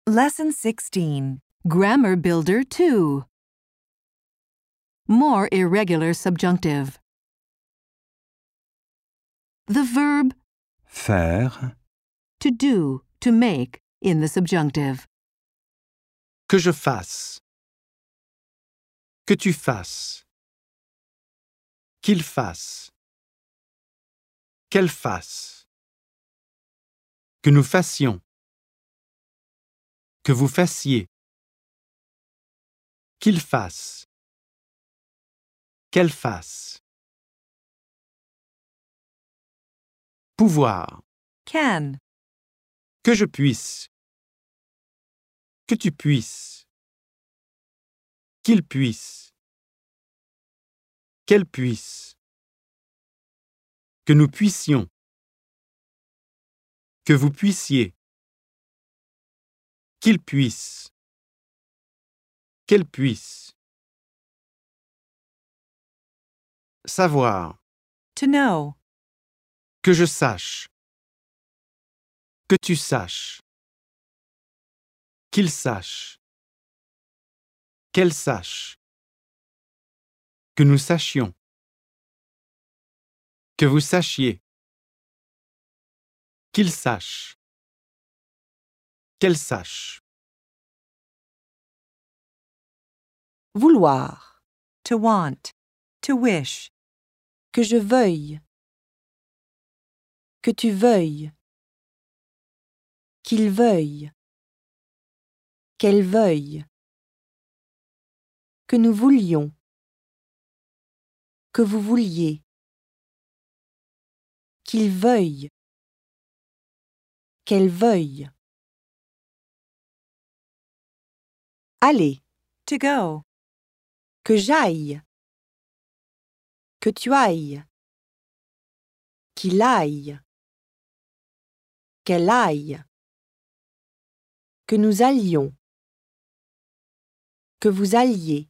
Lesson 16. Grammar Builder 2. More irregular subjunctive. The verb Faire. to do, to make, in the subjunctive. Que je fasse. Que tu fasses. Qu'il fasse. Qu'elle fasse. Que nous fassions. Que vous fassiez. Qu'il fasse. Qu'elle fasse. Pouvoir. Can. Que je puisse. Que tu puisses. Qu'il puisse. Qu'elle puisse. Que nous puissions. Que vous puissiez. Qu'il puisse. Qu'elle puisse. Savoir. To know. Que je sache. Que tu saches. Qu'il sache. Qu'elle sache. Que nous sachions. Que vous sachiez. Qu'il sache. Qu'elle sache. Vouloir. To want. To wish. Que je veuille. Que tu veuilles. Qu'il veuille. Qu'elle veuille. Que nous voulions. Que vous vouliez. Qu'il veuille. Qu'elle veuille. Aller. To go. Que j'aille. Que tu ailles. Qu'il aille. Qu'elle aille. Que nous allions. Que vous alliez.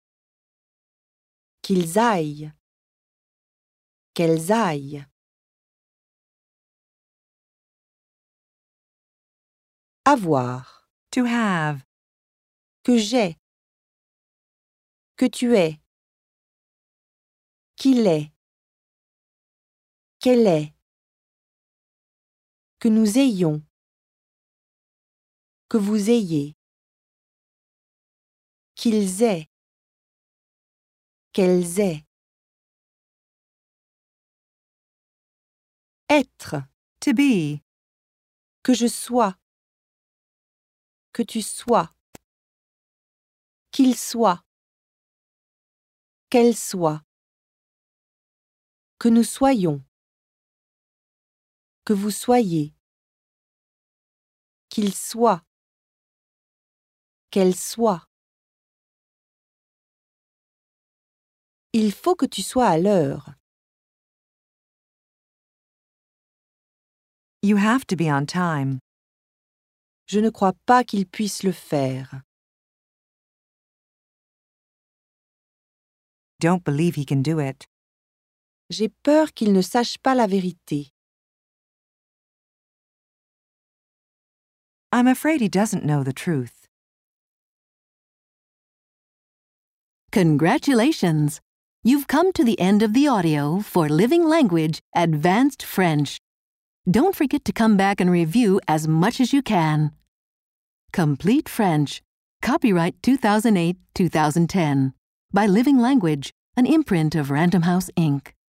Qu'ils aillent. Qu'elles aillent. Avoir. To have. Que j'ai. Que tu es. Qu'il est. Qu'elle est. Que nous ayons. Que vous ayez. Qu'ils aient. Qu'elles aient. Être. To be. Que je sois. Que tu sois. Qu'il soit. Qu'elle soit. Que nous soyons. Que vous soyez. Qu'il soit. Qu'elle soit. Il faut que tu sois à l'heure. You have to be on time. Je ne crois pas qu'il puisse le faire. Don't believe he can do it. J'ai peur qu'il ne sache pas la vérité. I'm afraid he doesn't know the truth. Congratulations! You've come to the end of the audio for Living Language Advanced French. Don't forget to come back and review as much as you can. Complete French. Copyright 2008-2010. By Living Language, an imprint of Random House, Inc.